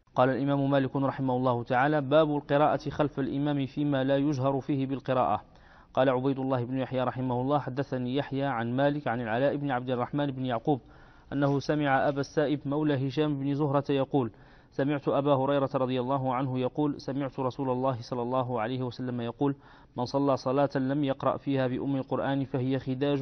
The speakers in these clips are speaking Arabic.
قال الإمام مالك رحمه الله تعالى: باب القراءة خلف الإمام فيما لا يجهر فيه بالقراءة. قال عبيد الله بن يحيى رحمه الله: حدثني يحيى عن مالك عن العلاء بن عبد الرحمن بن يعقوب أنه سمع أبا السائب مولى هشام بن زهرة يقول: سمعت أبا هريرة رضي الله عنه يقول: سمعت رسول الله صلى الله عليه وسلم يقول: من صلى صلاة لم يقرأ فيها بأم القرآن فهي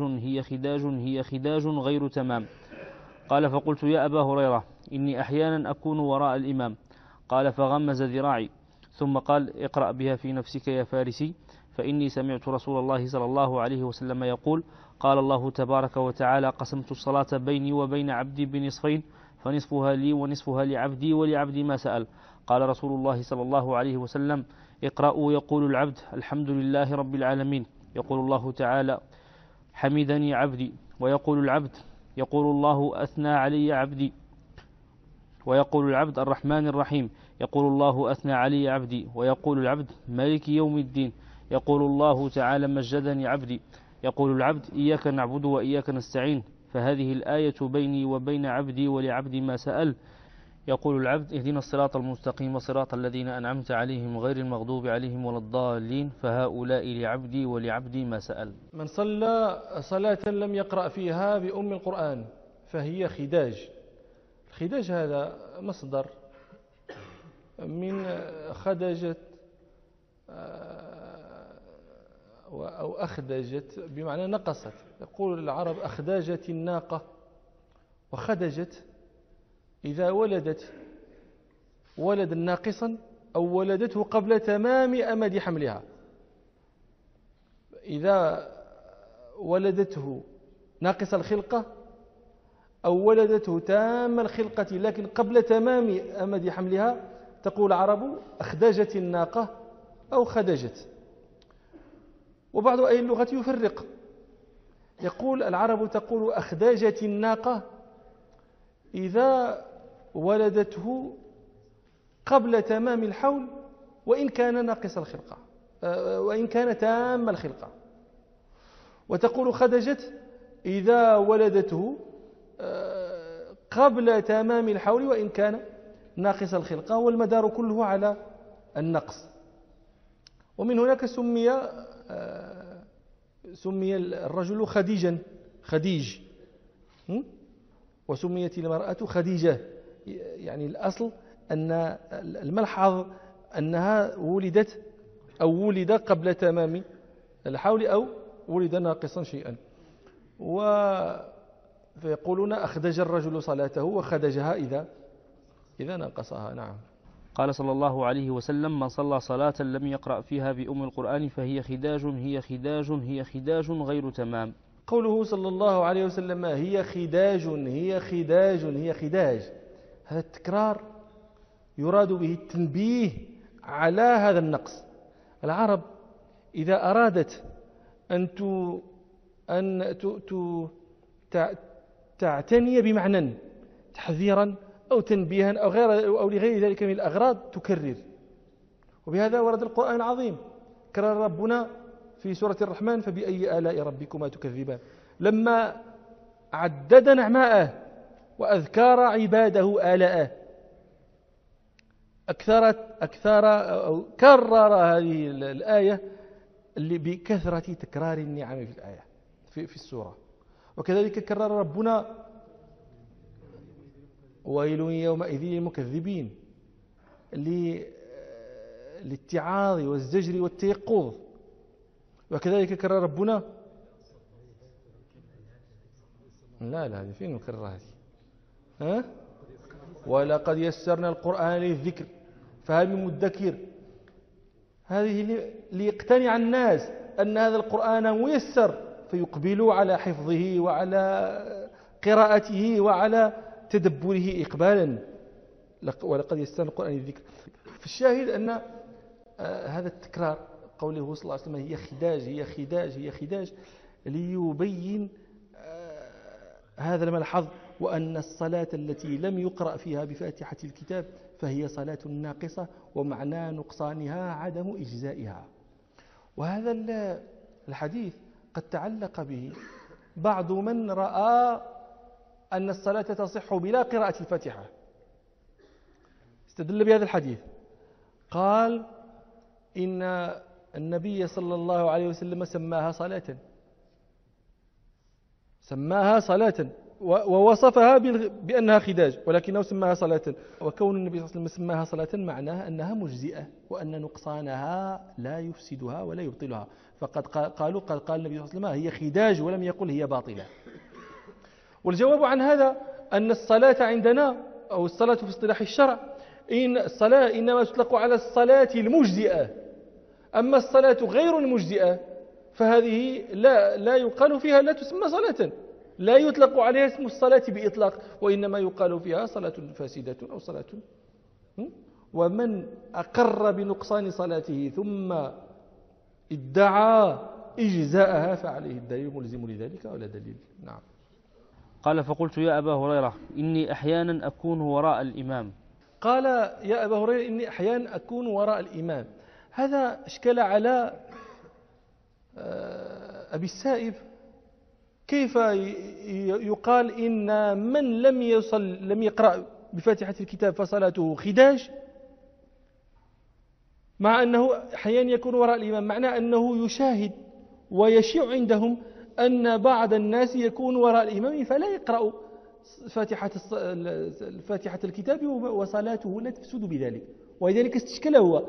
خداج غير تمام. قال: فقلت: يا أبا هريرة، إني أحيانا أكون وراء الإمام. قال: فغمز ذراعي، ثم قال: اقرأ بها في نفسك يا فارسي، فإني سمعت رسول الله صلى الله عليه وسلم يقول: قال الله تبارك وتعالى: قسمت الصلاة بيني وبين عبدي بنصفين، فنصفها لي ونصفها لعبدي ولعبدي ما سأل. قال رسول الله صلى الله عليه وسلم: اقرأوا. يقول العبد: الحمد لله رب العالمين. يقول الله تعالى: حمدني عبدي. ويقول العبد: يقول الله: أثنى علي عبدي. ويقول العبد: الرحمن الرحيم. يقول الله: أثنى علي عبدي. ويقول العبد: مالك يوم الدين. يقول الله تعالى: مجدني عبدي. يقول العبد: إياك نعبد وإياك نستعين، فهذه الآية بيني وبين عبدي ولعبدي ما سأل. يقول العبد: اهدنا الصراط المستقيم صراط الذين أنعمت عليهم غير المغضوب عليهم ولا الضالين، فهؤلاء لعبدي ولعبدي ما سأل. من صلى صلاة لم يقرأ فيها بأم القرآن فهي خداج. الخداج هذا مصدر من خدجت أو أخدجت بمعنى نقصت. يقول العرب: أخداجت الناقة. وخدجت إذا ولدت ولدا ناقصا أو ولدته قبل تمام أمد حملها. إذا ولدته ناقص الخلقة أو ولدته تام الخلقة لكن قبل تمام أمد حملها، تقول العرب: أخدجت الناقة أو خدجت. وبعض أهل اللغة يفرق، يقول العرب تقول: أخدجت الناقة إذا ولدته قبل تمام الحول وإن كان ناقص الخلقة وإن كان تام الخلقة. وتقول: خدجت إذا ولدته قبل تمام الحول وإن كان ناقص الخلقة، والمدار كله على النقص. ومن هناك سمي الرجل خديج، وسميت المرأة خديجة. يعني الأصل أن الملحظ أنها ولدت أو ولد قبل تمام الحول أو ولد ناقصا شيئا. فيقولون: أخدج الرجل صلاته وخدجها إذا نقصها. نعم. قال صلى الله عليه وسلم: من صلى صلاة لم يقرأ فيها بأم القرآن فهي خداج غير تمام. قوله صلى الله عليه وسلم: هي خداج، هذا التكرار يراد به التنبيه على هذا النقص. العرب إذا أرادت أن تعتني بمعنى تحذيرا أو تنبيها أو لغير ذلك من الأغراض تكرر. وبهذا ورد القرآن العظيم. كرر ربنا في سورة الرحمن: فبأي آلاء ربكما تكذبان، لما عدد نعماءه وأذكر عباده آلاءه أو كرر هذه الآية بكثرة تكرار النعم في الآية في السورة. وكذلك كرر ربنا: ويل يومئذ للمكذبين، للاتعاظ والزجر والتيقظ. وكذلك كرر ربنا لا هذه فين نكرر هذه؟ ولقد يسرنا القرآن للذكر فهل من مدكر. هذه ليقتنع الناس أن هذا القرآن ميسر فيقبلوا على حفظه وعلى قراءته وعلى تدبره إقبالا. ولقد يسرنا القرآن للذكر. في الشاهد أن هذا التكرار، قوله صلى الله عليه وسلم: هي خداج ليبين هذا الملحظ، وأن الصلاة التي لم يقرأ فيها بفاتحة الكتاب فهي صلاة ناقصة، ومعنى نقصانها عدم إجزائها. وهذا الحديث قد تعلق به بعض من رأى أن الصلاة تصح بلا قراءة الفاتحة، استدل بهذا الحديث، قال إن النبي صلى الله عليه وسلم سماها صلاة ووصفها بأنها خداج، ولكنه سماها صلاة. وكون النبي صلى الله عليه وسلم سماها صلاة معناها أنها مجزئة، وأن نقصانها لا يفسدها ولا يبطلها. فقد قالوا قال النبي صلى الله عليه وسلم هي خداج، ولم يقل هي باطلة. والجواب عن هذا أن الصلاة عندنا، أو الصلاة في اصطلاح الشرع، إن الصلاة إنما تطلق على الصلاة المجزئة. أما الصلاة غير المجزئة فهذه لا يقال فيها، لا تسمى صلاة، لا يطلق عليها اسم الصلاة بإطلاق، وإنما يقال فيها صلاة فاسدة أو صلاة. ومن أقر بنقصان صلاته ثم ادعى إجزاءها فعليه الدليل ملزم لذلك ولا دليل. نعم. قال فقلت يا أبا هريرة إني أحيانا أكون وراء الإمام. قال يا أبا هريرة إني أحيانا أكون وراء الإمام. هذا اشكال على أبي السائب، كيف يقال إن من لم يقرأ بفاتحة الكتاب فصلاته خداج، مع أنه أحيانا يكون وراء الإمام، معنى أنه يشاهد ويشيع عندهم أن بعض الناس يكون وراء الإمام فلا يقرأ فاتحة الكتاب وصلاته لا تفسد بذلك. ولذلك استشكل هو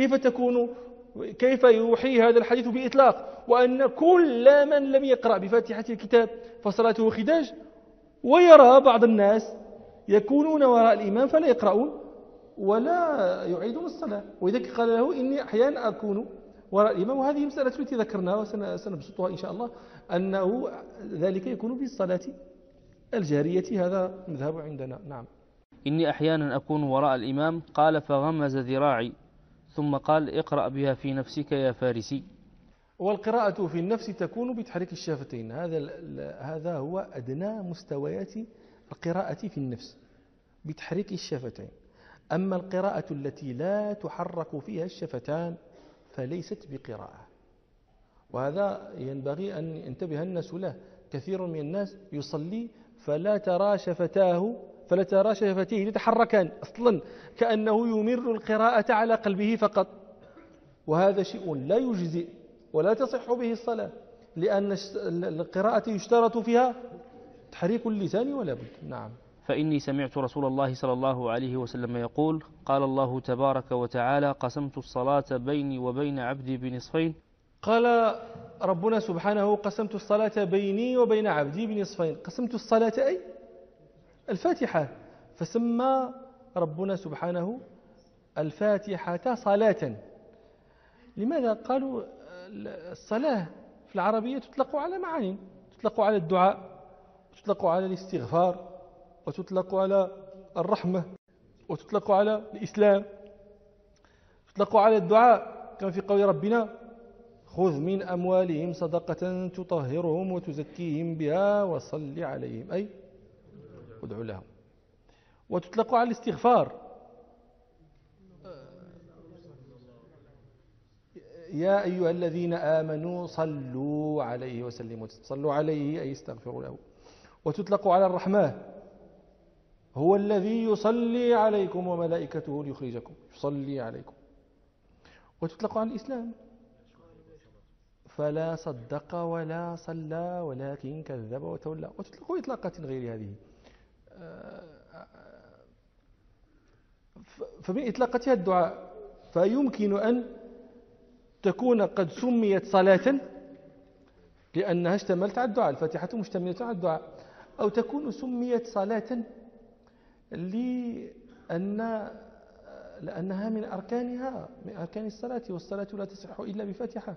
كيف يوحي هذا الحديث بإطلاق، وأن كل من لم يقرأ بفاتحة الكتاب فصلاته خداج، ويرى بعض الناس يكونون وراء الإمام فلا يقرؤون ولا يعيدون الصلاة. ولذلك قال له إني أحيانا أكون وراء الإمام. وهذه مسألة التي ذكرناها وسنبسطها إن شاء الله، أنه ذلك يكون بالصلاة الجارية. هذا مذهب عندنا. نعم. إني أحيانا أكون وراء الإمام. قال فغمز ذراعي ثم قال اقرأ بها في نفسك يا فارسي. والقراءة في النفس تكون بتحريك الشفتين، هذا هو أدنى مستويات القراءة في النفس، بتحريك الشفتين. أما القراءة التي لا تحرك فيها الشفتان فليست بقراءة، وهذا ينبغي أن ينتبه الناس له. كثير من الناس يصلي فلا ترى شفتيه يتحركان أصلا، كأنه يمر القراءة على قلبه فقط، وهذا شيء لا يجزئ ولا تصح به الصلاة، لأن القراءة يشترط فيها تحريك اللسان ولا بد. نعم. فإني سمعت رسول الله صلى الله عليه وسلم يقول قال الله تبارك وتعالى قسمت الصلاة بيني وبين عبدي بنصفين. قال ربنا سبحانه قسمت الصلاة بيني وبين عبدي بنصفين. قسمت الصلاة أي الفاتحة، فسمى ربنا سبحانه الفاتحة صلاة. لماذا؟ قالوا الصلاة في العربية تطلق على معاني، تطلق على الدعاء، وتطلق على الاستغفار، وتطلق على الرحمة، وتطلق على الإسلام، تطلق على الدعاء كما في قول ربنا خذ من أموالهم صدقة تطهرهم وتزكيهم بها وصل عليهم، أي ادعو لهم. وتطلق على الاستغفار، يا أيها الذين آمنوا صلوا عليه وسلموا، صلوا عليه أي استغفروا له. وتطلق على الرحمة، هو الذي يصلي عليكم وملائكته ليخرجكم، يصلي عليكم. وتطلق على الإسلام، فلا صدق ولا صلى ولكن كذب وتولى. وتطلق إطلاقات غير هذه. فمن إطلاقتها الدعاء، فيمكن أن تكون قد سميت صلاة لأنها اشتملت على الدعاء، الفاتحة مشتملة على الدعاء، أو تكون سميت صلاة لأنها من أركان الصلاة، والصلاة لا تصح إلا بفاتحة،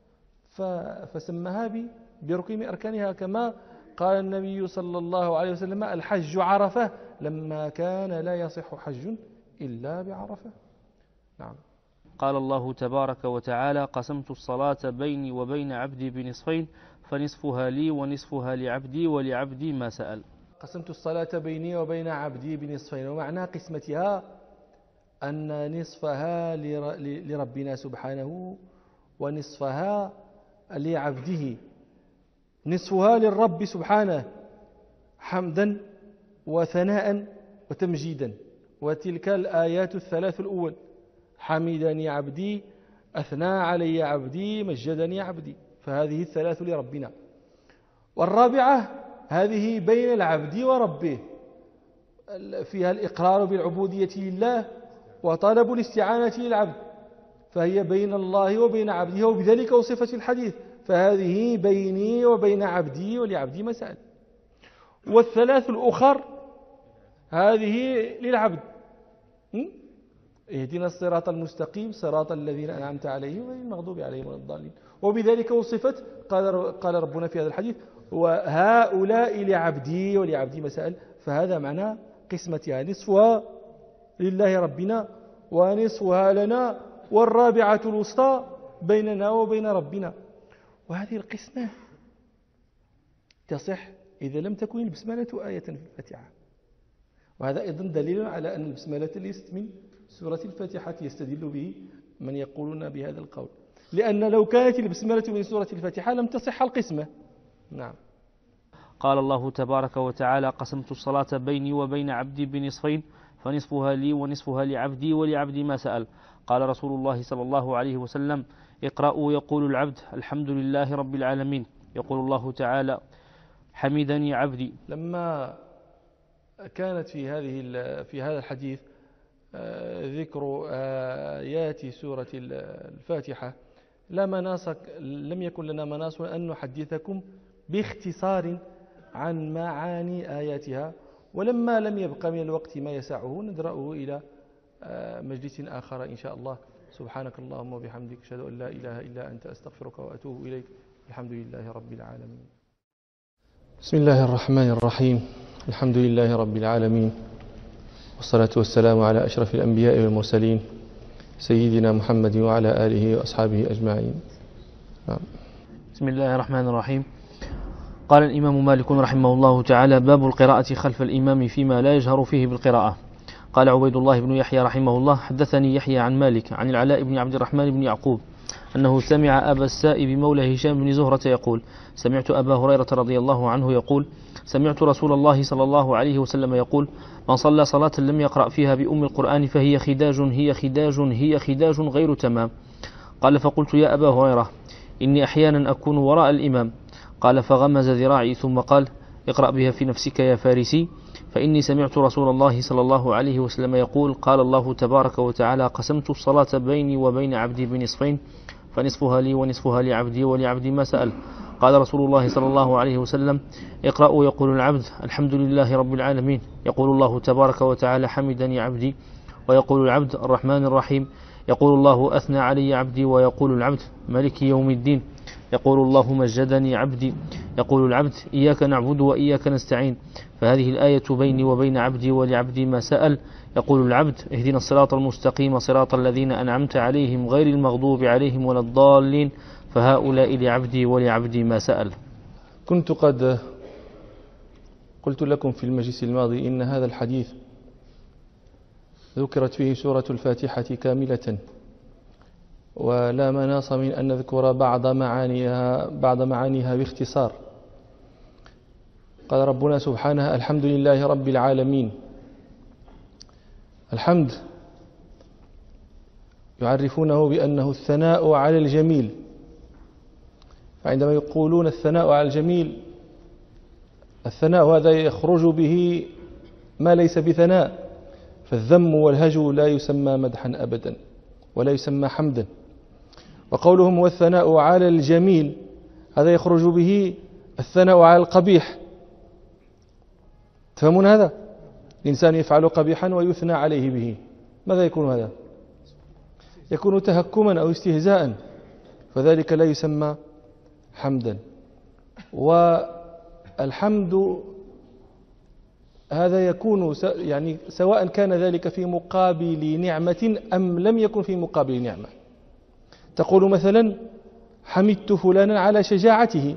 فسمها بركن أركانها، كما قال النبي صلى الله عليه وسلم الحج عرفة، لما كان لا يصح حج إلا بعرفة. نعم. قال الله تبارك وتعالى قسمت الصلاة بيني وبين عبدي بنصفين فنصفها لي ونصفها لعبدي ولعبدي ما سأل. قسمت الصلاة بيني وبين عبدي بنصفين، ومعنى قسمتها أن نصفها لربنا سبحانه ونصفها لعبده. نصفها للرب سبحانه حمدا وثناء وتمجيدا، وتلك الآيات الثلاث الأول: حمدني عبدي، أثنى علي عبدي، مجدني عبدي. فهذه الثلاث لربنا. والرابعة هذه بين العبد وربه، فيها الإقرار بالعبودية لله وطلب الاستعانة للعبد، فهي بين الله وبين عبده، وبذلك وصفت الحديث: فهذه بيني وبين عبدي ولعبدي مسألة. والثلاث الأخر هذه للعبد: اهدنا الصراط المستقيم صراط الذين أنعمت عليهم غير المغضوب عليهم ولا الضالين. وبذلك وصفت، قال ربنا في هذا الحديث: وهؤلاء لعبدي ولعبدي مسائل. فهذا معنى قسمتها: نصفها لله ربنا ونصفها لنا، والرابعة الوسطى بيننا وبين ربنا. وهذه القسمة تصح إذا لم تكن البسملة آية في الفاتحة. وهذا أيضا دليل على أن البسملة ليست من سورة الفاتحة يستدل به من يقولون بهذا القول، لأن لو كانت البسملة من سورة الفاتحة لم تصح القسمة. نعم. قال الله تبارك وتعالى: قسمت الصلاة بيني وبين عبدي بنصفين، فنصفها لي ونصفها لعبدي ولعبدي ما سأل. قال رسول الله صلى الله عليه وسلم: اقرأوا يقول العبد الحمد لله رب العالمين. يقول الله تعالى: حمدني عبدي. لما كانت في هذا الحديث ذكر آيات سورة الفاتحة، لم يكن لنا مناص أن نحدثكم باختصار عن معاني آياتها، ولما لم يبق من الوقت ما يسعه ندرأه إلى مجلس آخر إن شاء الله. سبحانك اللهم وبحمدك، أشهد أن لا إله إلا أنت، أستغفرك وأتوب إليك. الحمد لله رب العالمين. بسم الله الرحمن الرحيم. الحمد لله رب العالمين، والصلاة والسلام على أشرف الأنبياء والمرسلين، سيدنا محمد وعلى آله وأصحابه أجمعين. بسم الله الرحمن الرحيم. قال الإمام مالك رحمه الله تعالى: باب القراءة خلف الإمام فيما لا يجهر فيه بالقراءة. قال عبيد الله بن يحيى رحمه الله: حدثني يحيى عن مالك عن العلاء بن عبد الرحمن بن يعقوب أنه سمع أبا السائب مولى هشام بن زهرة يقول: سمعت أبا هريرة رضي الله عنه يقول: سمعت رسول الله صلى الله عليه وسلم يقول: من صلى صلاة لم يقرأ فيها بأم القرآن فهي خداج غير تمام. قال: فقلت: يا أبا هريرة، إني أحيانا أكون وراء الإمام. قال: فغمز ذراعي ثم قال: اقرأ بها في نفسك يا فارسي، فإني سمعت رسول الله صلى الله عليه وسلم يقول: قال الله تبارك وتعالى: قسمت الصلاة بيني وبين عبدي بنصفين، فنصفها لي ونصفها لعبدي ولعبدي ما سأل. قال رسول الله صلى الله عليه وسلم: اقرأوا يقول العبد الحمد لله رب العالمين. يقول الله تبارك وتعالى: حمدني عبدي. ويقول العبد الرحمن الرحيم. يقول الله: أثنى علي عبدي. ويقول العبد: ملك يوم الدين. يقول الله: مجدني عبدي. يقول العبد: إياك نعبد وإياك نستعين. فهذه الآية بيني وبين عبدي ولعبدي ما سأل. يقول العبد: اهدنا الصراط المستقيم صراط الذين أنعمت عليهم غير المغضوب عليهم ولا الضالين. فهؤلاء لعبدي ولعبدي ما سأل. كنت قد قلت لكم في المجلس الماضي إن هذا الحديث ذكرت فيه سورة الفاتحة كاملة، ولا مناص من أن نذكر بعض معانيها باختصار. قال ربنا سبحانه: الحمد لله رب العالمين. الحمد يعرفونه بأنه الثناء على الجميل، فعندما يقولون الثناء على الجميل، الثناء هذا يخرج به ما ليس بثناء، فالذم والهجو لا يسمى مدحا أبدا ولا يسمى حمدا. وقولهم والثناء على الجميل هذا يخرج به الثناء على القبيح. تفهمون هذا؟ الإنسان يفعل قبيحا ويثنى عليه به، ماذا يكون هذا؟ يكون تهكما أو استهزاء، فذلك لا يسمى حمدا. والحمد هذا يكون يعني سواء كان ذلك في مقابل نعمة أم لم يكن في مقابل نعمة. تقول مثلا: حمدت فلانا على شجاعته،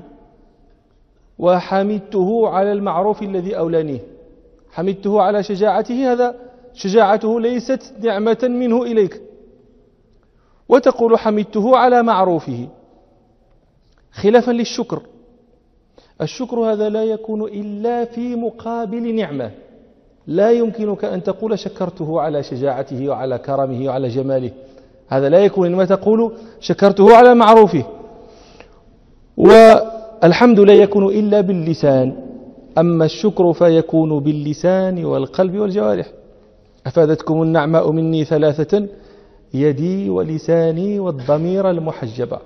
وحمدته على المعروف الذي أولانيه. حمدته على شجاعته، هذا شجاعته ليست نعمة منه إليك. وتقول: حمدته على معروفه، خلافا للشكر. الشكر هذا لا يكون إلا في مقابل نعمة، لا يمكنك أن تقول شكرته على شجاعته وعلى كرمه وعلى جماله، هذا لا يكون، إنما تقول شكرته على معروفه. والحمد لا يكون إلا باللسان، أما الشكر فيكون باللسان والقلب والجوارح. أفادتكم النعماء مني ثلاثة: يدي ولساني والضمير المحجبة.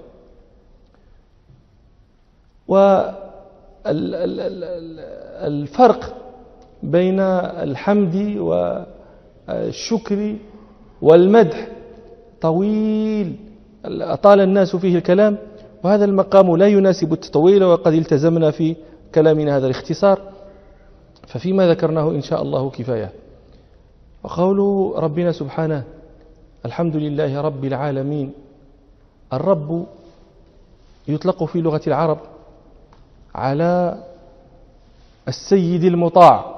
والفرق بين الحمد والشكر والمدح طويل، أطال الناس فيه الكلام، وهذا المقام لا يناسب التطويل، وقد التزمنا في كلامنا هذا الاختصار، ففيما ذكرناه إن شاء الله كفاية. وقول ربنا سبحانه: الحمد لله رب العالمين. الرب يطلق في لغة العرب على السيد المطاع،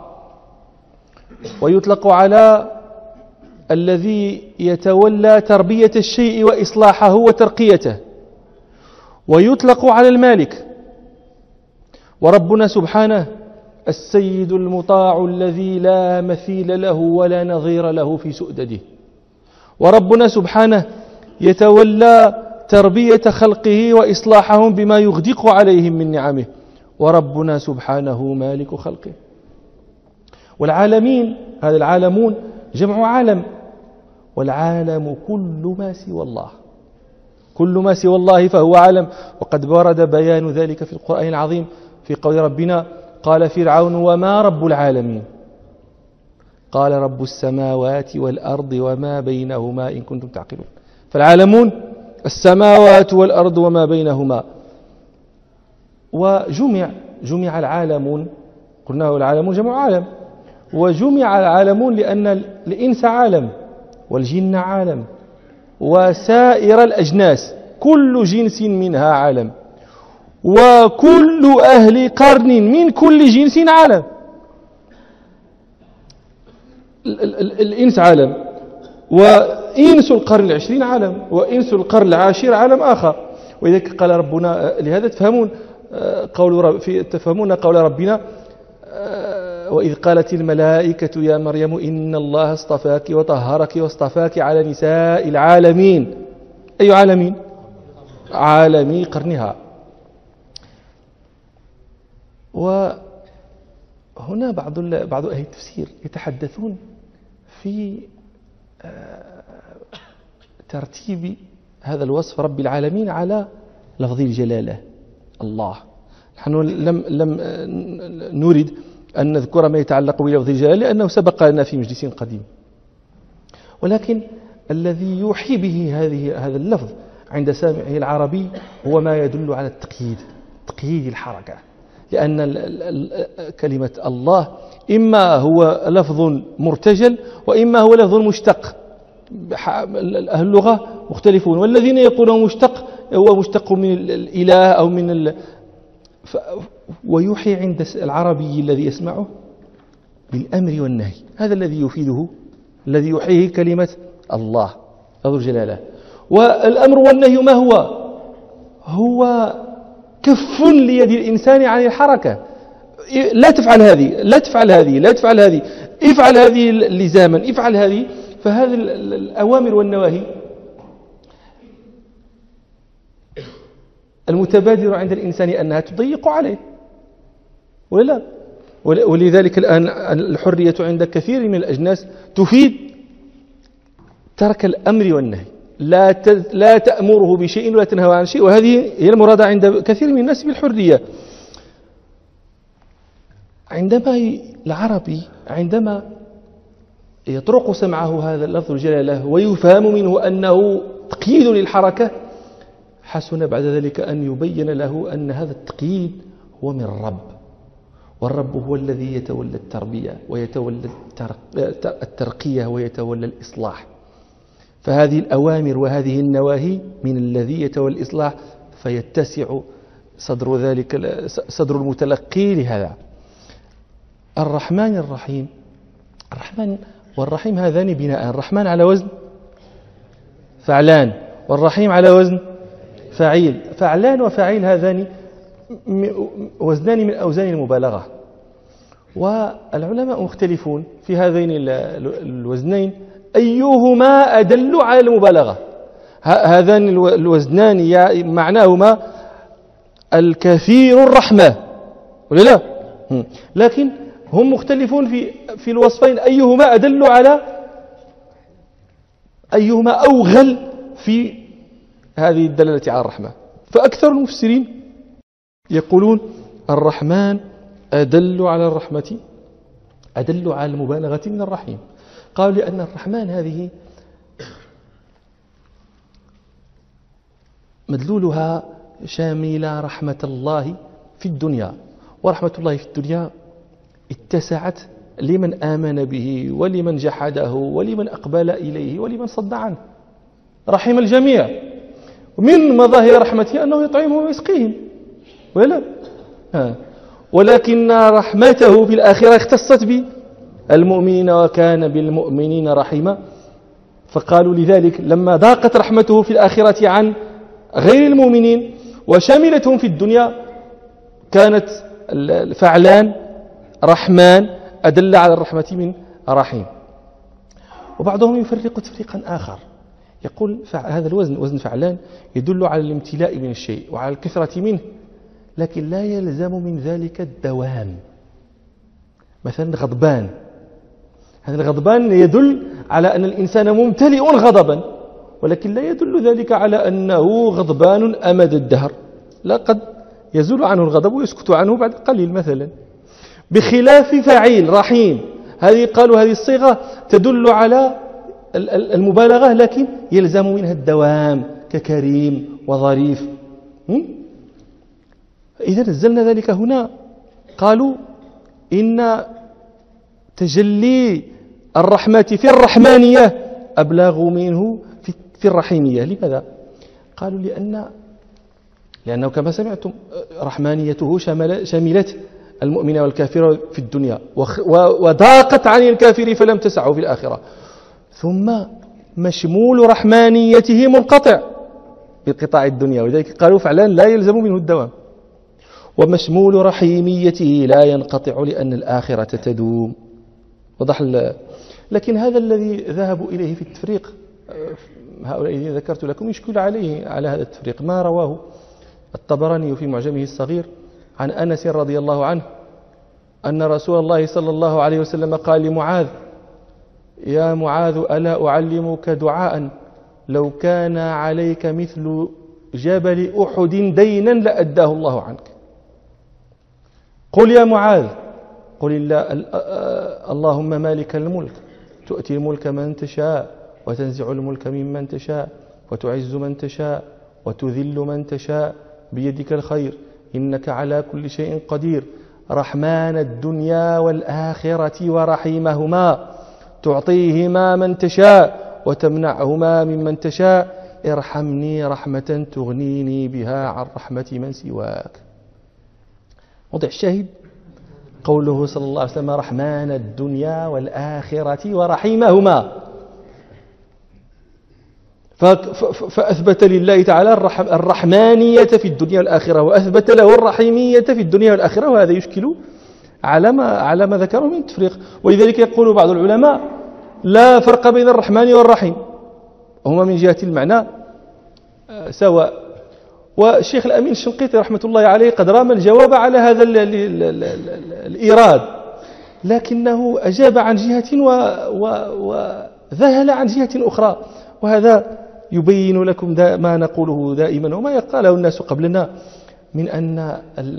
ويطلق على الذي يتولى تربية الشيء وإصلاحه وترقيته، ويطلق على المالك. وربنا سبحانه السيد المطاع الذي لا مثيل له ولا نظير له في سؤدده. وربنا سبحانه يتولى تربية خلقه وإصلاحهم بما يغدق عليهم من نعمه، وربنا سبحانه مالك خلقه. والعالمين، هذا العالمون جمع عالم، والعالم كل ما سوى الله، كل ما سوى الله فهو عالم. وقد ورد بيان ذلك في القرآن العظيم في قول ربنا: قال فرعون وما رب العالمين؟ قال رب السماوات والأرض وما بينهما إن كنتم تعقلون. فالعالمون السماوات والأرض وما بينهما. وجمع العالمون، قلنا العالمون جمع عالم، وجمع العالمون لأن الإنس عالم والجن عالم وسائر الأجناس كل جنس منها عالم، وكل أهل قرن من كل جنس عالم. الإنس عالم، وإنس القرن العشرين عالم، وإنس القرن العاشر عالم آخر. وإذا قال ربنا، لهذا تفهمون قول ربنا: وإذ قالت الملائكة يا مريم إن الله اصطفاك وطهرك واصطفاك على نساء العالمين. أي عالمين؟ عالمي قرنها. وهنا بعض أهل التفسير يتحدثون في ترتيب هذا الوصف رب العالمين على لفظ الجلالة الله. نحن لم نريد أن نذكر ما يتعلق بلفظ الجلالة لأنه سبق لنا في مجلس قديم، ولكن الذي يوحي به هذا اللفظ عند سامعه العربي هو ما يدل على تقييد الحركة، لأن كلمة الله إما هو لفظ مرتجل وإما هو لفظ مشتق. أهل اللغة مختلفون، والذين يقولون مشتق هو مشتق من الإله أو من ويوحي عند العربي الذي يسمعه بالأمر والنهي. هذا الذي يفيده، الذي يوحيه كلمة الله لفظ الجلالة. والأمر والنهي ما هو كف ليد الإنسان عن الحركة. لا تفعل هذه، لا تفعل هذه، لا تفعل هذه، افعل هذه لزاما، افعل هذه. فهذه الأوامر والنواهي المتبادر عند الإنسان أنها تضيق عليه، ولا؟ ولذلك الآن الحرية عند كثير من الأجناس تفيد ترك الأمر والنهي، لا تأمره بشيء ولا تنهى عن شيء، وهذه هي المرادة عند كثير من الناس بالحرية. العربي عندما يطرق سمعه هذا اللفظ الجلالة ويفهم منه أنه تقييد للحركة، حسن بعد ذلك أن يبين له أن هذا التقييد هو من الرب، والرب هو الذي يتولى التربية ويتولى الترقية ويتولى الإصلاح. فهذه الأوامر وهذه النواهي من الذي يتولى الإصلاح، فيتسع صدر المتلقي لهذا. الرحمن الرحيم، الرحمن والرحيم هذان بناء، الرحمن على وزن فعلان، والرحيم على وزن فعيل. فعلان وفعيل هذان وزنان من أوزان المبالغة. والعلماء مختلفون في هذين الوزنين أيهما أدل على المبالغة. هذان الوزنان معناهما الكثير الرحمة ولا لا؟ لكن هم مختلفون في الوصفين أيهما أدل على أيهما أوغل في هذه الدلالة على الرحمة. فأكثر المفسرين يقولون الرحمن أدل على الرحمة، أدل على المبالغة من الرحيم. قالوا لأن الرحمن هذه مدلولها شامل رحمة الله في الدنيا، ورحمة الله في الدنيا اتسعت لمن آمن به ولمن جحده ولمن أقبل إليه ولمن صد عنه، رحم الجميع. ومن مظاهر رحمته أنه يطعمهم ويسقيهم ولا؟ ولكن رحمته في الآخرة اختصت بالمؤمنين وكان بالمؤمنين رحيما. فقالوا لذلك لما ضاقت رحمته في الآخرة عن غير المؤمنين وشملتهم في الدنيا كانت فعلان رحمن أدل على الرحمة من رحيم. وبعضهم يفرق تفريقا آخر، يقول هذا الوزن وزن فعلان يدل على الامتلاء من الشيء وعلى الكثرة منه، لكن لا يلزم من ذلك الدوام. مثلا غضبان، هذا الغضبان يدل على أن الإنسان ممتلئ غضبا، ولكن لا يدل ذلك على أنه غضبان أمد الدهر، لا، قد يزول عنه الغضب ويسكت عنه بعد قليل مثلا. بخلاف فعيل رحيم، هذه قالوا هذه الصيغة تدل على المبالغة لكن يلزم منها الدوام ككريم وظريف. إذا نزلنا ذلك هنا قالوا إن تجلي الرحمة في الرحمانية أبلغ منه في الرحيمية. لماذا؟ قالوا لأنه كما سمعتم رحمانيته شملت المؤمن والكافر في الدنيا وضاقت عن الكافر فلم تسعه في الآخرة، ثم مشمول رحمانيته منقطع بانقطاع الدنيا، ولذلك قالوا فعلا لا يلزم منه الدوام. ومشمول رحيميته لا ينقطع لأن الآخرة تدوم. وضح. لكن هذا الذي ذهبوا إليه في التفريق، هؤلاء الذين ذكرت لكم، يشكل عليه على هذا التفريق ما رواه الطبراني في معجمه الصغير عن أنس رضي الله عنه أن رسول الله صلى الله عليه وسلم قال لمعاذ: يا معاذ ألا أعلمك دعاء لو كان عليك مثل جبل أحد دينا لأداه الله عنك. قل يا معاذ، قل اللهم مالك الملك تؤتي الملك من تشاء وتنزع الملك ممن تشاء وتعز من تشاء وتذل من تشاء بيدك الخير إنك على كل شيء قدير، رحمن الدنيا والآخرة ورحيمهما تعطيهما من تشاء وتمنعهما ممن تشاء، ارحمني رحمة تغنيني بها عن رحمة من سواك. موضع الشاهد قوله صلى الله عليه وسلم رحمن الدنيا والآخرة ورحيمهما، فأثبت لله تعالى الرحمانية في الدنيا والآخرة، وأثبت له الرحيمية في الدنيا والآخرة، وهذا يشكل على ما ذكره من التفريق. ولذلك يقول بعض العلماء لا فرق بين الرحمن والرحيم، هما من جهة المعنى سواء. والشيخ الأمين الشنقيطي رحمة الله عليه قد رام الجواب على هذا الإيراد، لكنه أجاب عن جهة وذهل عن جهة أخرى، وهذا يبين لكم ما نقوله دائما وما يقاله الناس قبلنا من أن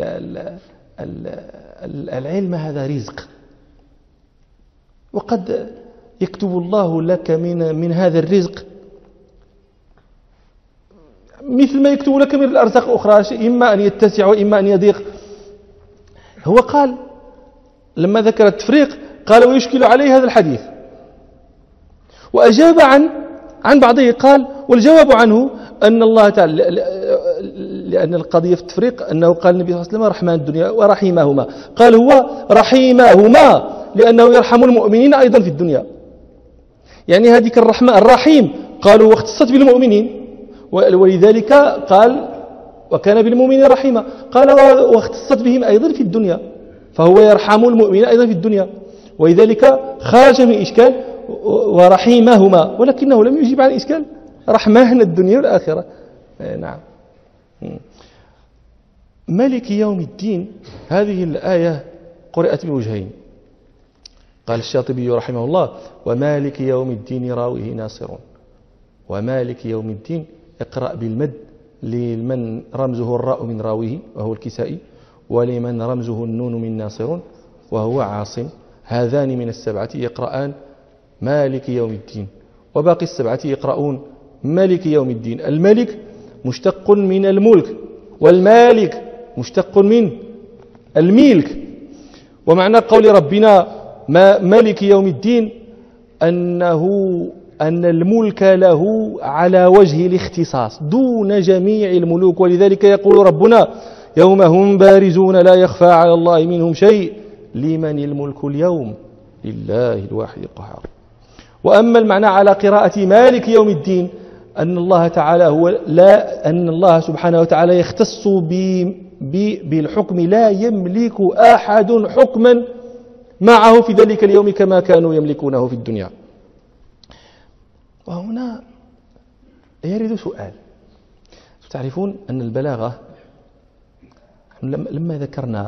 العلم هذا رزق، وقد يكتب الله لك من هذا الرزق مثل ما يكتب لك من الأرزاق الأخرى، إما أن يتسع وإما أن يضيق. هو قال لما ذكر التفريق قال ويشكل عليه هذا الحديث، وأجاب عن بعضه قال والجواب عنه أن الله تعالى، لأن القضية في التفريق أنه قال النبي صلى الله عليه وسلم رحمن الدنيا ورحيمهما، قال هو رحيمهما لأنه يرحم المؤمنين أيضا في الدنيا، يعني هذيك الرحمة الرحيم قالوا واختصت بالمؤمنين، ولذلك قال وكان بالمؤمنين رحيما، قال واختصت بهم أيضا في الدنيا، فهو يرحم المؤمن أيضا في الدنيا، ولذلك خرج من إشكال ورحيمهما، ولكنه لم يجيب عن إشكال رحمهنا الدنيا والآخرة. نعم. مالك يوم الدين، هذه الآية قرأت بوجهين. قال الشاطبي رحمه الله: ومالك يوم الدين راويه ناصرون. ومالك يوم الدين اقرأ بالمد لمن رمزه الراء من راويه وهو الكسائي، ولمن رمزه النون من ناصرون وهو عاصم. هذان من السبعة يقرآن مالك يوم الدين، وباقي السبعة يقرؤون مالك يوم الدين. الملك مشتق من الملك، والمالك مشتق من الملك. ومعنى قول ربنا مالك يوم الدين أن الملك له على وجه الاختصاص دون جميع الملوك، ولذلك يقول ربنا: يوم هم بارزون لا يخفى على الله منهم شيء لمن الملك اليوم لله الواحد القهار. وأما المعنى على قراءة مالك يوم الدين أن الله تعالى أن الله سبحانه وتعالى يختص بالحكم، لا يملك أحد حكما معه في ذلك اليوم كما كانوا يملكونه في الدنيا. وهنا يرد سؤال. تعرفون أن البلاغة لما ذكرنا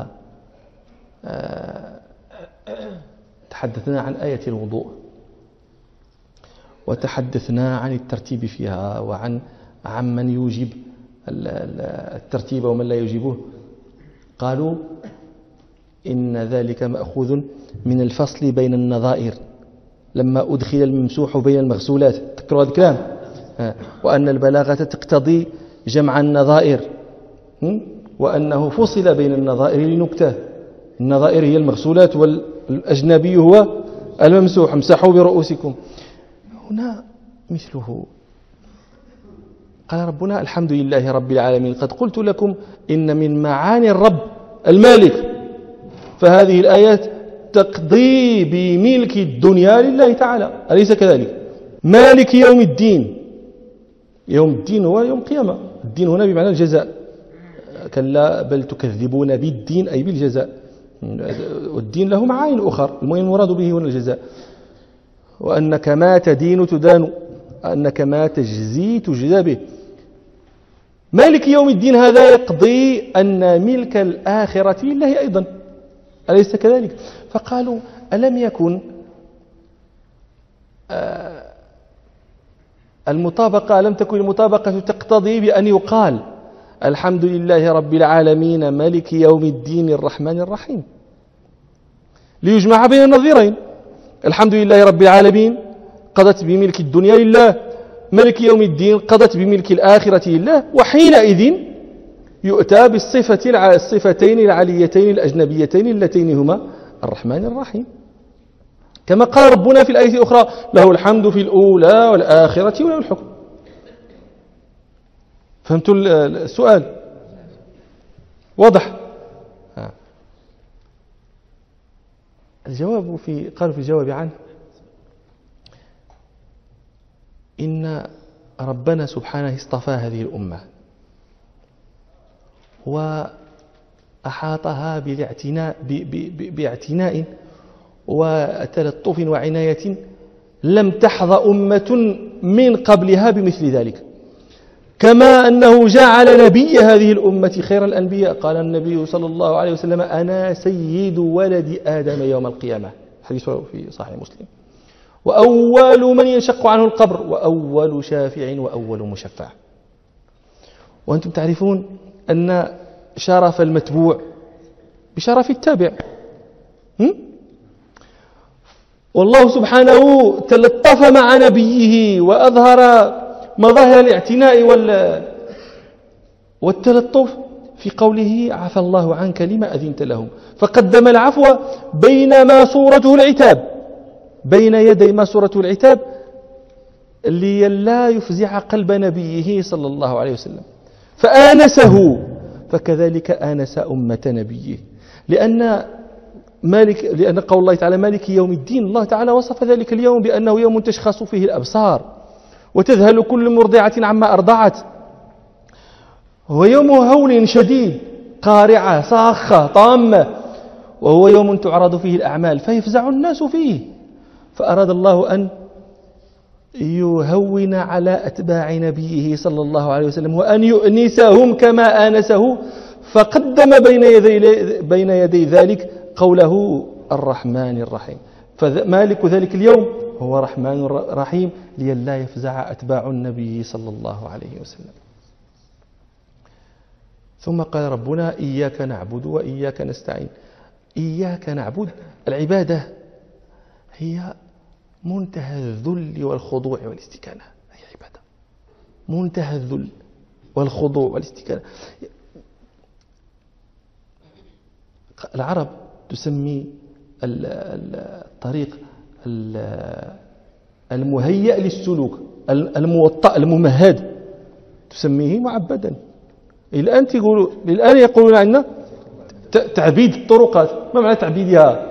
تحدثنا عن آية الوضوء، وتحدثنا عن الترتيب فيها، وعن من يوجب الترتيب ومن لا يوجبه. قالوا إن ذلك مأخوذ من الفصل بين النظائر لما أدخل الممسوح بين المغسولات. تذكروا هذا الكلام؟ وأن البلاغة تقتضي جمع النظائر، وأنه فصل بين النظائر لنكتة. النظائر هي المغسولات، والأجنبي هو الممسوح. امسحوا برؤوسكم. هنا مثله. قال ربنا: الحمد لله رب العالمين، قد قلت لكم إن من معاني الرب المالك. فهذه الآيات تقضي بملك الدنيا لله تعالى، أليس كذلك؟ مالك يوم الدين. يوم الدين هو يوم القيامة. الدين هنا بمعنى الجزاء. كلا بل تكذبون بالدين أي بالجزاء. والدين له معاني أخرى، المراد به هنا الجزاء. وأنك ما تدين تدان، أنك ما تجزي تجزى به. مالك يوم الدين هذا يقضي أن ملك الآخرة لله أيضا، أليس كذلك؟ فقالوا: ألم يكن ألم تكن المطابقة تقتضي بأن يقال: الحمد لله رب العالمين مالك يوم الدين الرحمن الرحيم، ليجمع بين النظيرين. الحمد لله رب العالمين قضت بملك الدنيا لله، ملك يوم الدين قضت بملك الآخرة لله. وحينئذ يؤتى بالصفتين العليتين الأجنبيتين اللتين هما الرحمن الرحيم، كما قال ربنا في الآية الأخرى: له الحمد في الأولى والآخرة وله الحكم. فهمتوا السؤال؟ واضح؟ الجواب قالوا في الجواب عنه: إن ربنا سبحانه اصطفى هذه الأمة وأحاطها باعتناء وتلطف وعناية لم تحظى أمة من قبلها بمثل ذلك. كما أنه جعل نبي هذه الأمة خير الأنبياء. قال النبي صلى الله عليه وسلم: أنا سيد ولد آدم يوم القيامة، حديث في صحيح مسلم. وأول من ينشق عنه القبر، وأول شافع، وأول مشفع. وأنتم تعرفون أن شرف المتبوع بشرف التابع. والله سبحانه تلطف مع نبيه وأظهر مظاهر الاعتناء والتلطف في قوله: عفى الله عنك لما أذنت لهم. فقدم العفو بينما صورته العتاب، بين يدي ما صورته العتاب، لئلا يفزع قلب نبيه صلى الله عليه وسلم، فآنسه. فكذلك آنس أمة نبيه، لأن قول الله تعالى مالك يوم الدين، الله تعالى وصف ذلك اليوم بأنه يوم تشخص فيه الأبصار وتذهل كل مرضعة عما أرضعت. هو يوم هول شديد، قارعة صاخة طامة، وهو يوم تعرض فيه الأعمال فيفزع الناس فيه، فأراد الله أن يهون على أتباع نبيه صلى الله عليه وسلم وأن يؤنسهم كما آنسه، فقدم بين يدي ذلك قوله الرحمن الرحيم. فمالك ذلك اليوم هو رحمن رحيم لئلا يفزع أتباع النبي صلى الله عليه وسلم. ثم قال ربنا إياك نعبد وإياك نستعين. إياك نعبد، العبادة هي منتهى الذل والخضوع والاستكانة، هي عبادة منتهى الذل والخضوع والاستكانة. العرب تسمي الطريق المهيأ للسلوك الموطأ الممهد تسميه معبدا. الآن يقولون عندنا تعبيد الطرقات. ما معنى تعبيدها؟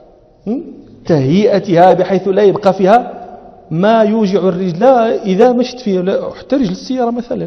تهيئتها بحيث لا يبقى فيها ما يوجع الرجل إذا مشت فيه، حتى رجل السيارة مثلا.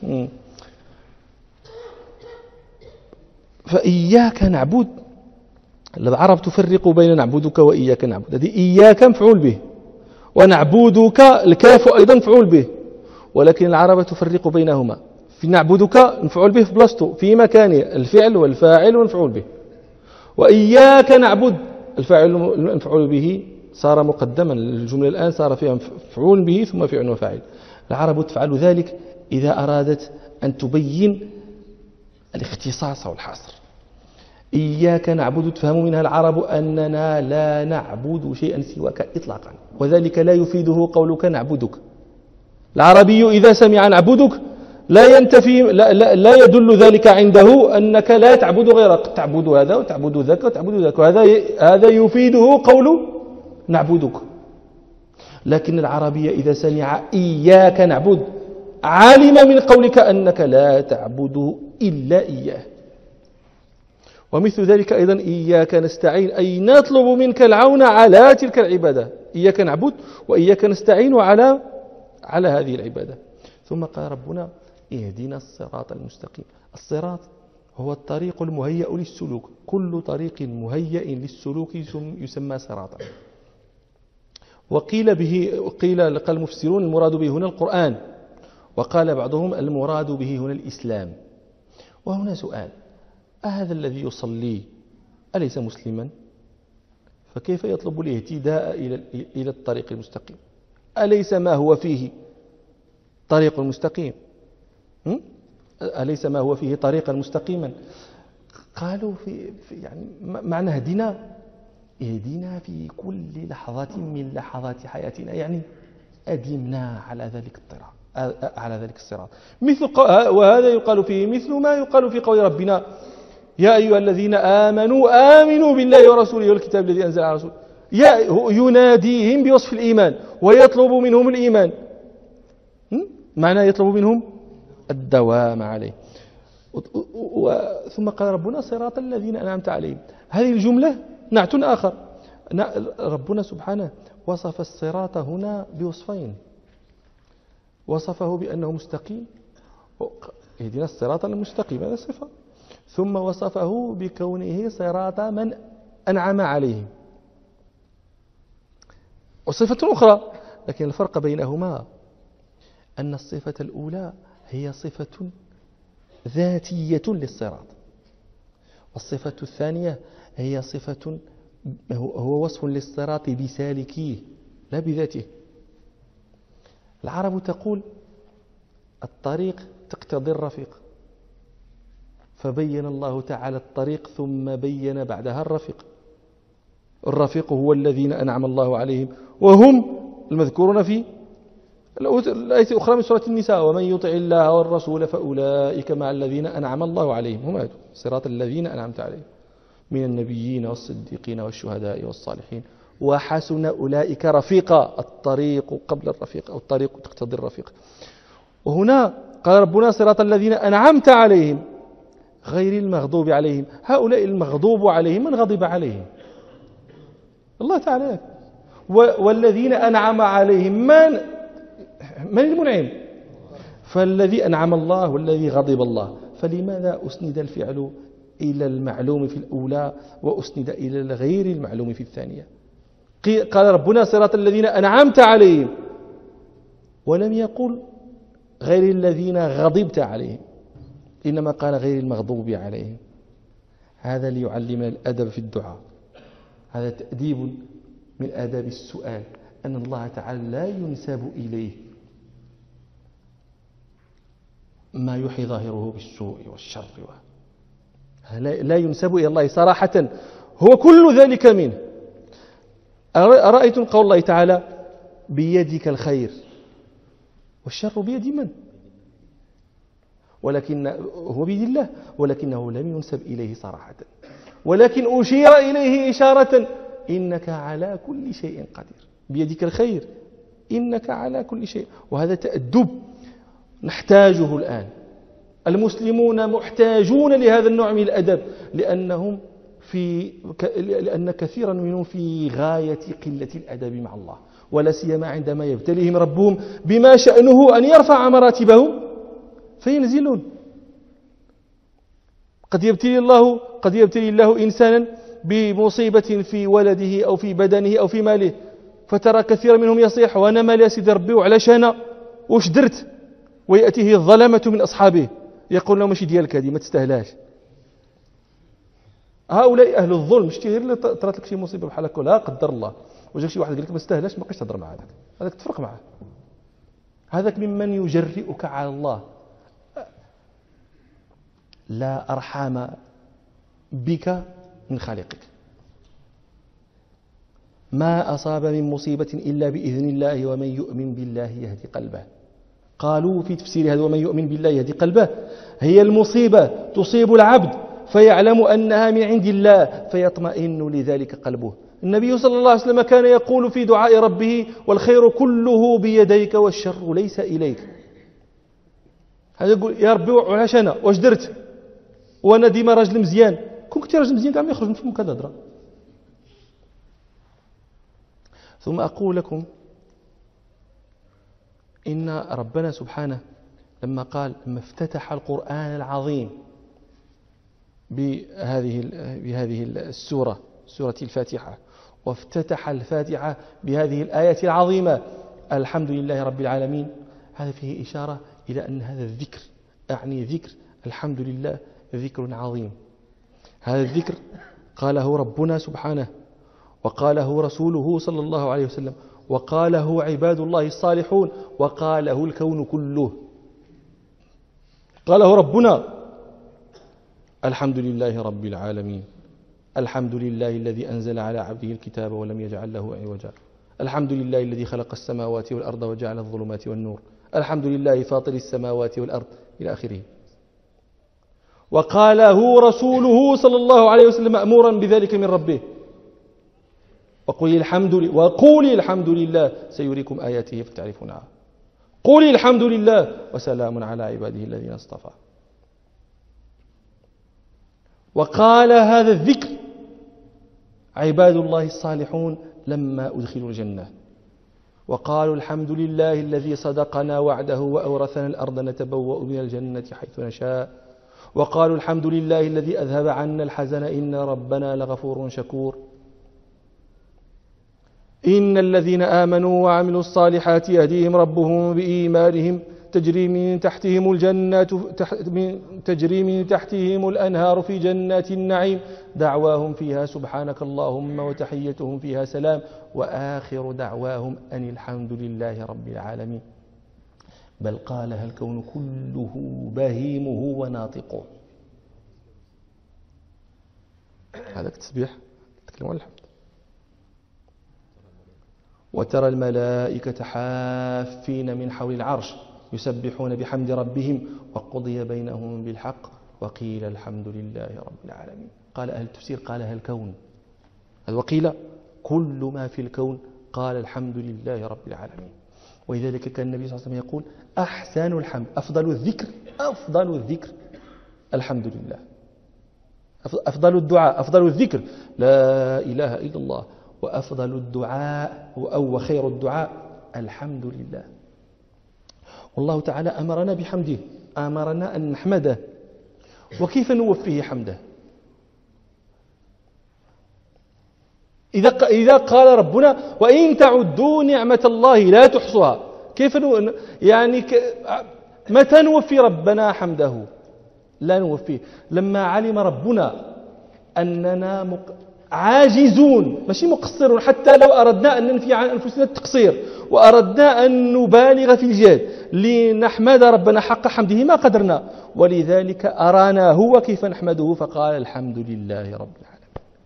فإياك نعبد، العرب تفرق بين نعبدك وإياك نعبد. هذه إياك مفعول به، ونعبدك الكاف أيضا مفعول به، ولكن العرب تفرق بينهما. في نعبدك مفعول به في بلاصتو في مكانه، الفعل والفاعل والمفعول به. وإياك نعبد الفاعل المفعول به صار مقدما، الجملة الآن صار فيها مفعول به ثم فعل وفاعل. العرب تفعل ذلك إذا أرادت أن تبين الاختصاص والحصر. إياك نعبد تفهم منها العرب أننا لا نعبد شيئا سواك إطلاقا، وذلك لا يفيده قولك نعبدك. العربي إذا سمع نعبدك لا ينتفي لا يدل ذلك عنده أنك لا تعبد غيرك، تعبد هذا وتعبد ذاك وتعبد ذاك، هذا يفيده قول نعبدك. لكن العربي إذا سمع إياك نعبد علم من قولك أنك لا تعبد إلا إياه. ومثل ذلك أيضا إياك نستعين، أي نطلب منك العون على تلك العبادة. إياك نعبد وإياك نستعين على هذه العبادة. ثم قال ربنا اهدنا الصراط المستقيم. الصراط هو الطريق المهيأ للسلوك، كل طريق مهيأ للسلوك يسمى صراطا. قال المفسرون المراد به هنا القرآن، وقال بعضهم المراد به هنا الإسلام. وهنا سؤال: أهذا الذي يصلي أليس مسلما؟ فكيف يطلب الاهتداء إلى الطريق المستقيم؟ أليس ما هو فيه طريق مستقيم؟ أليس ما هو فيه طريقا مستقيما؟ قالوا في يعني معنى اهدنا في كل لحظة من لحظات حياتنا، يعني أدمنا على ذلك الصراط. وهذا يقال فيه مثل ما يقال في قول ربنا: يا أيها الذين آمنوا بالله ورسوله والكتاب الذي أنزل على رسوله. يناديهم بوصف الإيمان ويطلب منهم الإيمان. معنى يطلب منهم الدوام عليه. ثم قال ربنا: صراط الذين أنعمت عليهم. هذه الجملة نعت آخر. ربنا سبحانه وصف الصراط هنا بوصفين: وصفه بأنه مستقيم، اهدنا الصراط المستقيم، هذا صفة، ثم وصفه بكونه صراط من أنعم عليهم، وصفة أخرى. لكن الفرق بينهما أن الصفة الأولى هي صفة ذاتية للصراط، والصفة الثانية هي صفة هو وصف للصراط بسالكيه لا بذاته. العرب تقول: الطريق تقتضي الرفيق، فبين الله تعالى الطريق ثم بين بعدها الرفيق. الرفيق هو الذين أنعم الله عليهم، وهم المذكورون في الآية الأخرى من سورة النساء: ومن يطع الله والرسول فأولئك مع الذين أنعم الله عليهم. هم هذول صراط الذين أنعمت عليهم من النبيين والصديقين والشهداء والصالحين وحسن أولئك رفيقا. الطريق قبل الرفيق، أو الطريق تقتضي الرفيق. وهنا قال ربنا: صراط الذين أنعمت عليهم غير المغضوب عليهم. هؤلاء المغضوب عليهم من غضب عليهم؟ الله تعالى. والذين أنعم عليهم من المنعم؟ فالذي أنعم الله والذي غضب الله. فلماذا أسند الفعل إلى المعلوم في الأولى وأسند إلى الغير المعلوم في الثانية. قال ربنا صراط الذين أنعمت عليهم، ولم يقل غير الذين غضبت عليهم، إنما قال غير المغضوب عليهم. هذا ليعلمنا الأدب في الدعاء، هذا تأديب من آداب السؤال، أن الله تعالى لا ينسب إليه ما يحي ظاهره بالسوء والشر، لا ينسب إلى الله صراحة، هو كل ذلك منه. أرأيتم قول الله تعالى بيدك الخير، والشر بيد من؟ ولكن هو بيد الله، ولكنه لم ينسب إليه صراحة، ولكن أشير إليه إشارة إنك على كل شيء قدير، بيدك الخير إنك على كل شيء. وهذا تأدب نحتاجه الآن، المسلمون محتاجون لهذا النوع من الأدب، لأن كثيرا منهم في غاية قلة الأدب مع الله، ولا سيما عندما يبتليهم ربهم بما شأنه أن يرفع مراتبهم فينزلون. قد يبتلي الله إنسانا بمصيبة في ولده أو في بدنه أو في ماله، فترى كثيرا منهم يصيح وأنا مالي يا سيدي ربي وعلاش أنا واش درت، ويأتيه الظلمة من أصحابه يقول لهم ماشي ديالك هذه ما تستاهلاش. هؤلاء أهل الظلم، شتي غير اللي طرات لك شي مصيبة بحال هكا لا قدر الله وجاك شي واحد قال لك ما تستاهلاش، ما بقيتش تهضر مع هذاك تفرق معاه، هذاك ممن يجرئك على الله. لا أرحم بك من خالقك، ما أصاب من مصيبة إلا بإذن الله ومن يؤمن بالله يهدي قلبه. قالوا في تفسير هذا ومن يؤمن بالله يهدي قلبه، هي المصيبة تصيب العبد فيعلم أنها من عند الله فيطمئن لذلك قلبه. النبي صلى الله عليه وسلم كان يقول في دعاء ربه والخير كله بيديك والشر ليس إليك. هذا يقول يا ربي وعلاش أنا واش درت وأنا ديما راجل مزيان، كون كنت راجل مزيان كاع ما يخرج من فمك هذا الهضره. ثم أقول لكم إن ربنا سبحانه لما افتتح القرآن العظيم بهذه السورة، سورة الفاتحة، وافتتح الفاتحة بهذه الآية العظيمة الحمد لله رب العالمين، هذا فيه إشارة إلى أن هذا الذكر، أعني ذكر الحمد لله، ذكر عظيم. هذا الذكر قاله ربنا سبحانه، وقاله رسوله صلى الله عليه وسلم، وقاله عباد الله الصالحون، وقاله الكون كله. قاله ربنا الحمد لله رب العالمين، الحمد لله الذي أنزل على عبده الكتاب ولم يجعل له عوجا، الحمد لله الذي خلق السماوات والأرض وجعل الظلمات والنور، الحمد لله فاطر السماوات والأرض إلى آخره. وقاله رسوله صلى الله عليه وسلم مأمورا بذلك من ربه، وقولي الحمد لله سيريكم آياته فتعرفونها، قولي الحمد لله وسلام على عباده الذين اصطفى. وقال هذا الذكر عباد الله الصالحون لما أدخلوا الجنة، وقالوا الحمد لله الذي صدقنا وعده وأورثنا الأرض نتبوأ من الجنة حيث نشاء، وقالوا الحمد لله الذي أذهب عنا الحزن إن ربنا لغفور شكور. إن الذين آمنوا وعملوا الصالحات يهديهم ربهم بإيمانهم تجري من تحتهم الأنهار في جنات النعيم دعواهم فيها سبحانك اللهم وتحيتهم فيها سلام وآخر دعواهم أن الحمد لله رب العالمين. بل قالها الكون كله بهيمه وناطقه. هذا التسبيح تكلم عن الحمد. وترى الملائكة حافين من حول العرش يسبحون بحمد ربهم وقضي بينهم بالحق وقيل الحمد لله رب العالمين. قال أهل التفسير قالها الكون، وقيل كل ما في الكون قال الحمد لله رب العالمين. ولذلك كان النبي صلى الله عليه وسلم يقول أحسن الحمد، أفضل الذكر الحمد لله، أفضل الدعاء، أفضل الذكر لا إله إلا الله، وأفضل الدعاء أو خير الدعاء الحمد لله. والله تعالى أمرنا بحمده، أمرنا أن نحمده. وكيف نوفيه حمده؟ إذا قال ربنا وإن تعدوا نعمة الله لا تحصوها، كيف يعني متى نوفي ربنا حمده؟ لا نوفيه. لما علم ربنا أننا عاجزون ماشي مقصرون، حتى لو أردنا أن ننفي عن أنفسنا التقصير وأردنا أن نبالغ في الجهد لنحمد ربنا حق حمده ما قدرنا، ولذلك أرانا هو كيف نحمده فقال الحمد لله رب العالمين.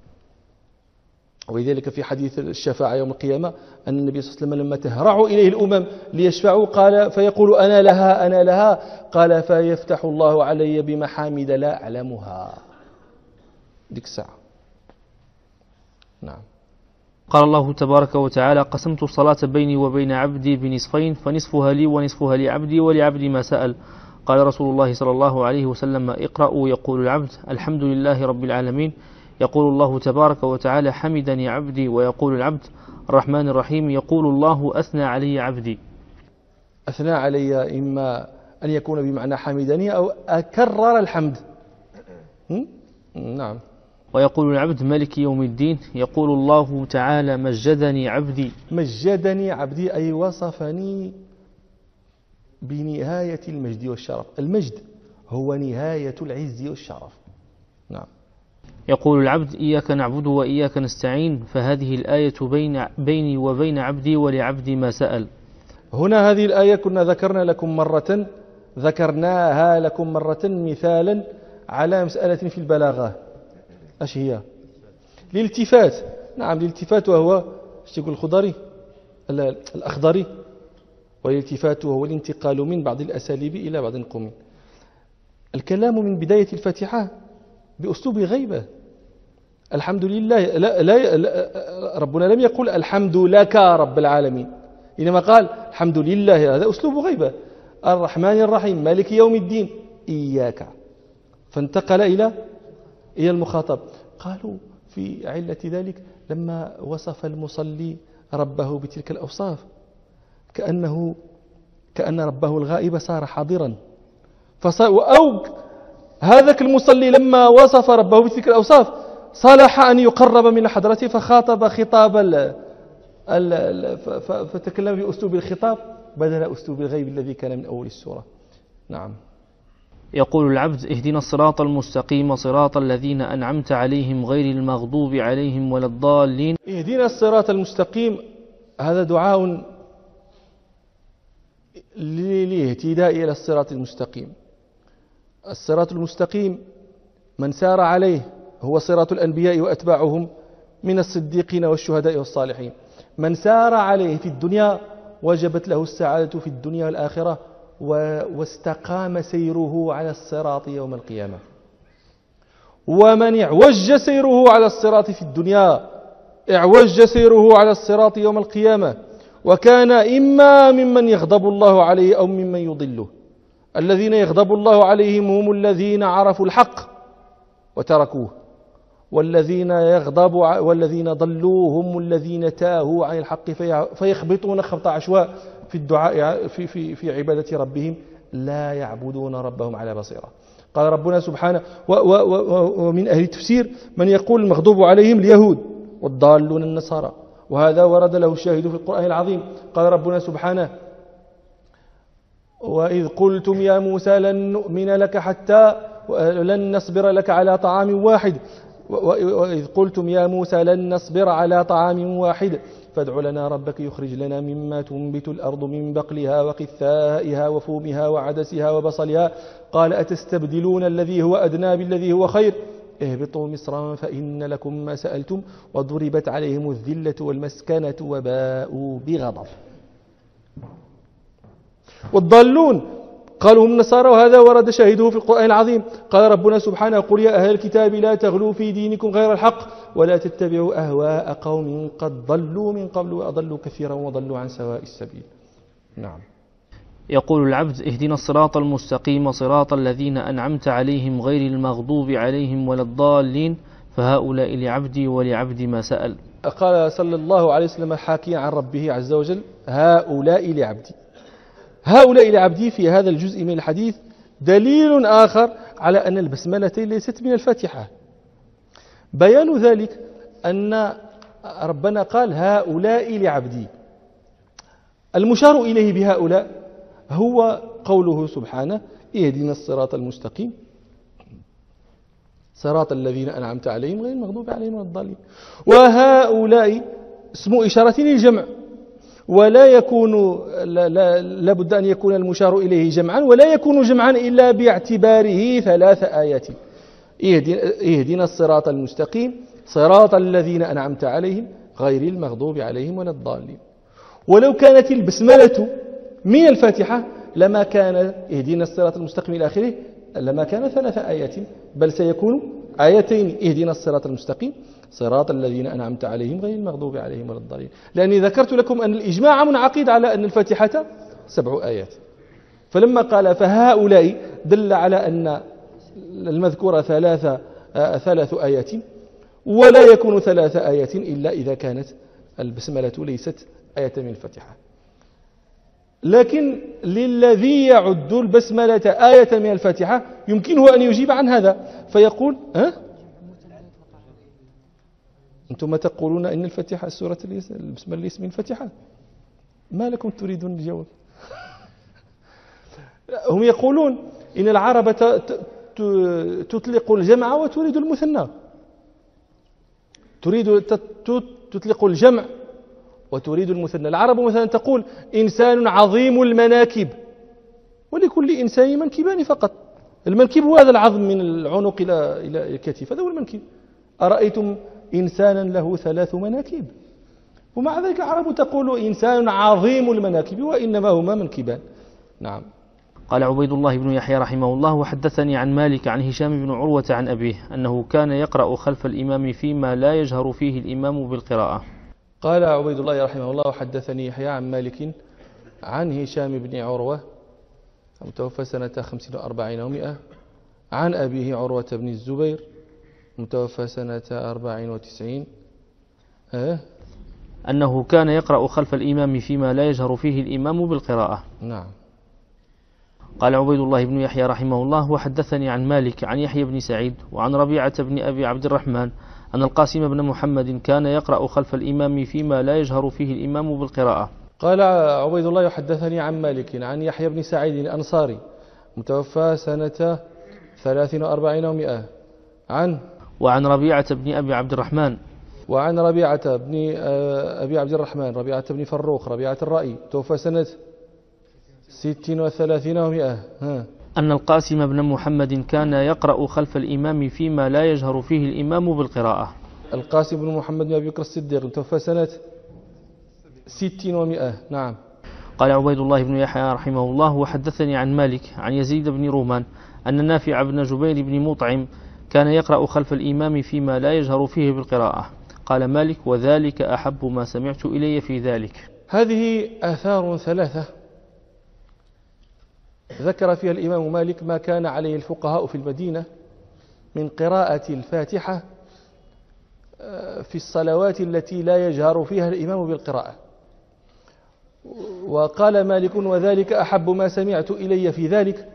ولذلك في حديث الشفاعة يوم القيامة أن النبي صلى الله عليه وسلم لما تهرع إليه الأمم ليشفعوا قال فيقول أنا لها أنا لها، قال فيفتح الله علي بمحامد لا أعلمها. ديك الساعة. نعم. قال الله تبارك وتعالى قسمت الصلاة بيني وبين عبدي بنصفين فنصفها لي ونصفها لعبدي ولعبدي ما سأل. قال رسول الله صلى الله عليه وسلم اقرأوا يقول العبد الحمد لله رب العالمين، يقول الله تبارك وتعالى حمدني عبدي، ويقول العبد الرحمن الرحيم، يقول الله أثنى علي عبدي. أثنى علي إما أن يكون بمعنى حمدني أو أكرر الحمد. نعم. ويقول العبد ملك يوم الدين، يقول الله تعالى مجدني عبدي. مجدني عبدي أي وصفني بنهاية المجد والشرف. المجد هو نهاية العز والشرف. نعم. يقول العبد إياك نعبد وإياك نستعين، فهذه الآية بيني وبين عبدي ولعبدي ما سأل. هنا هذه الآية ذكرناها لكم مرة مثالا على مسألة في البلاغة. ايش هي؟ الالتفات. نعم الالتفات وهو يقول الخضري الأخضري، والالتفات وهو الانتقال من بعض الأساليب إلى بعض القوم. الكلام من بداية الفاتحة بأسلوب غيبة. الحمد لله لا ربنا لم يقل الحمد لك رب العالمين، إنما قال الحمد لله. هذا أسلوب غيبة. الرحمن الرحيم مالك يوم الدين إياك، فانتقل إلى المخاطب. قالوا في علة ذلك لما وصف المصلي ربه بتلك الأوصاف كأن ربه الغائب صار حاضرا، أو هذاك المصلي لما وصف ربه بتلك الأوصاف صالح أن يقرب من حضرته فخاطب خطاب فتكلم بأسلوب الخطاب بدل أسلوب الغيب الذي كان من أول السورة. نعم. يقول العبد اهدنا الصراط المستقيم صراط الذين أنعمت عليهم غير المغضوب عليهم ولا الضالين. اهدنا الصراط المستقيم هذا دعاء للاهتداء إلى الصراط المستقيم. الصراط المستقيم من سار عليه هو صراط الأنبياء وأتباعهم من الصديقين والشهداء والصالحين. من سار عليه في الدنيا وجبت له السعادة في الدنيا والآخرة واستقام سيره على الصراط يوم القيامة. ومن اعوج سيره على الصراط في الدنيا اعوج سيره على الصراط يوم القيامة، وكان إما ممن يغضب الله عليه أو ممن يضله. الذين يغضب الله عليهم هم الذين عرفوا الحق وتركوه، والذين ضلوا هم الذين تاهوا عن الحق فيخبطون خبط عشواء في الدعاء في عبادة ربهم لا يعبدون ربهم على بصيرة. قال ربنا سبحانه ومن أهل التفسير من يقول المغضوب عليهم اليهود والضالون النصارى، وهذا ورد له الشاهد في القرآن العظيم. قال ربنا سبحانه وإذ قلتم يا موسى لن نؤمن لك حتى لن نصبر لك على طعام واحد وإذ قلتم يا موسى لن نصبر على طعام واحد فادع لنا ربك يخرج لنا مما تنبت الأرض من بقلها وقثائها وفومها وعدسها وبصلها قال أتستبدلون الذي هو أدنى بالذي هو خير اهبطوا مصرا فإن لكم ما سألتم وضربت عليهم الذلة والمسكنة وباءوا بغضب. والضالون قالوا هم النصارى، وهذا ورد شاهده في القرآن العظيم. قال ربنا سبحانه قل يا أهل الكتاب لا تغلوا في دينكم غير الحق ولا تتبعوا أهواء قوم قد ضلوا من قبل وأضلوا كثيرا وضلوا عن سواء السبيل. نعم. يقول العبد اهدنا الصراط المستقيم صراط الذين أنعمت عليهم غير المغضوب عليهم ولا الضالين، فهؤلاء لعبدي ولعبدي ما سأل. قال صلى الله عليه وسلم حاكيا عن ربه عز وجل هؤلاء لعبدي. هؤلاء لعبدي في هذا الجزء من الحديث دليل آخر على أن البسملة ليست من الفاتحة. بيان ذلك أن ربنا قال هؤلاء لعبدي. المشار إليه بهؤلاء هو قوله سبحانه اهدنا الصراط المستقيم صراط الذين أنعمت عليهم غير المغضوب عليهم ولا الضالين. وهؤلاء اسم إشارة للجمع، ولا يكون لا بد أن يكون المشار إليه جمعا، ولا يكون جمعا إلا باعتباره 3 آيات. اهدنا الصراط المستقيم صراط الذين أنعمت عليهم غير المغضوب عليهم ولا الضالين. ولو كانت البسملة من الفاتحة لما كان اهدنا الصراط المستقيم إلى آخره، لما كان 3 آيات، بل سيكون آيتين اهدنا الصراط المستقيم صراط الذين أنعمت عليهم غير المغضوب عليهم ولا الضالين. لأني ذكرت لكم أن الإجماع منعقد على أن الفاتحة 7 آيات، فلما قال فهؤلاء دل على أن المذكورة 3 آيات، ولا يكون 3 آيات إلا إذا كانت البسملة ليست آية من الفاتحة. لكن للذي يعد البسملة آية من الفاتحة يمكنه أن يجيب عن هذا فيقول أنتم تقولون إن الفاتحة السورة البسملة ليس من الفاتحة، ما لكم تريدون الجواب؟ هم يقولون إن العرب تطلق الجمع وتريد المثنى، تطلق الجمع وتريد المثنى. العرب مثلا تقول إنسان عظيم المناكب، ولكل إنسان منكبان فقط. المنكب هو هذا العظم من العنق إلى الكتف، هذا هو المنكب. أرأيتم إنسانا له 3 مناكب؟ ومع ذلك العرب تقول إنسان عظيم المناكب وإنما هما منكبان. نعم. قال عبيد الله بن يحيى رحمه الله وحدثني عن مالك عن هشام بن عروة عن أبيه أنه كان يقرأ خلف الإمام فيما لا يجهر فيه الإمام بالقراءة. قال عبيد الله رحمه الله وحدثني يحيى عن مالك عن هشام بن عروة متوفى سنة 45 و100 عن أبيه عروة بن الزبير متوفى سنة 94 أنه كان يقرأ خلف الإمام فيما لا يجهر فيه الإمام بالقراءة. نعم. قال عبيد الله بن يحيى رحمه الله وحدثني عن مالك عن يحيى بن سعيد وعن ربيعة بن أبي عبد الرحمن أن القاسم بن محمد كان يقرأ خلف الإمام فيما لا يجهر فيه الإمام بالقراءة. قال عبيد الله يحدثني عن مالك عن يحيى بن سعيد الأنصاري متوفى سنة 43 و100 وعن ربيعة بن أبي عبد الرحمن وعن ربيعة بن أبي عبد الرحمن ربيعة بن فروخ ربيعة الرأي توفى سنة 36 و100 أن القاسم بن محمد كان يقرأ خلف الإمام فيما لا يجهر فيه الإمام بالقراءة. القاسم بن محمد بن أبي بكر الصديق توفى سنة 60 و100. نعم. قال عبيد الله بن يحيى رحمه الله وحدثني عن مالك عن يزيد بن رومان أن نافع بن جبير بن مطعم كان يقرأ خلف الإمام فيما لا يجهر فيه بالقراءة. قال مالك وذلك أحب ما سمعت إلي في ذلك. هذه آثار 3 ذكر فيها الإمام مالك ما كان عليه الفقهاء في المدينة من قراءة الفاتحة في الصلوات التي لا يجهر فيها الإمام بالقراءة. وقال مالك وذلك أحب ما سمعت إلي في ذلك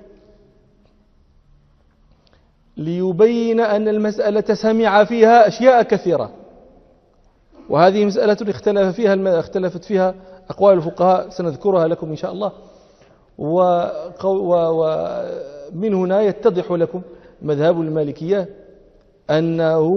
ليبين أن المسألة سمع فيها أشياء كثيرة، وهذه مسألة اختلفت فيها أقوال الفقهاء سنذكرها لكم إن شاء الله. ومن هنا يتضح لكم مذهب المالكية أن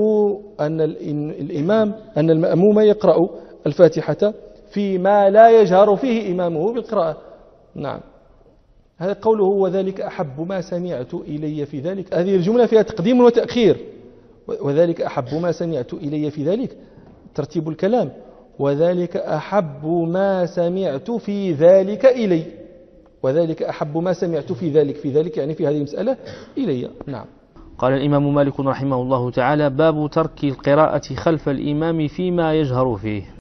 المأموم يقرأ الفاتحة فيما لا يجهر فيه إمامه بالقراءة. نعم. هذا قوله وذلك أحب ما سمعت إلي في ذلك، هذه الجملة فيها تقديم وتأخير. وذلك أحب ما سمعت إلي في ذلك ترتيب الكلام، وذلك أحب ما سمعت في ذلك إلي، وذلك أحب ما سمعت في ذلك يعني في هذه المسألة إلي. نعم. قال الإمام مالك رحمه الله تعالى باب ترك القراءة خلف الإمام فيما يجهر فيه.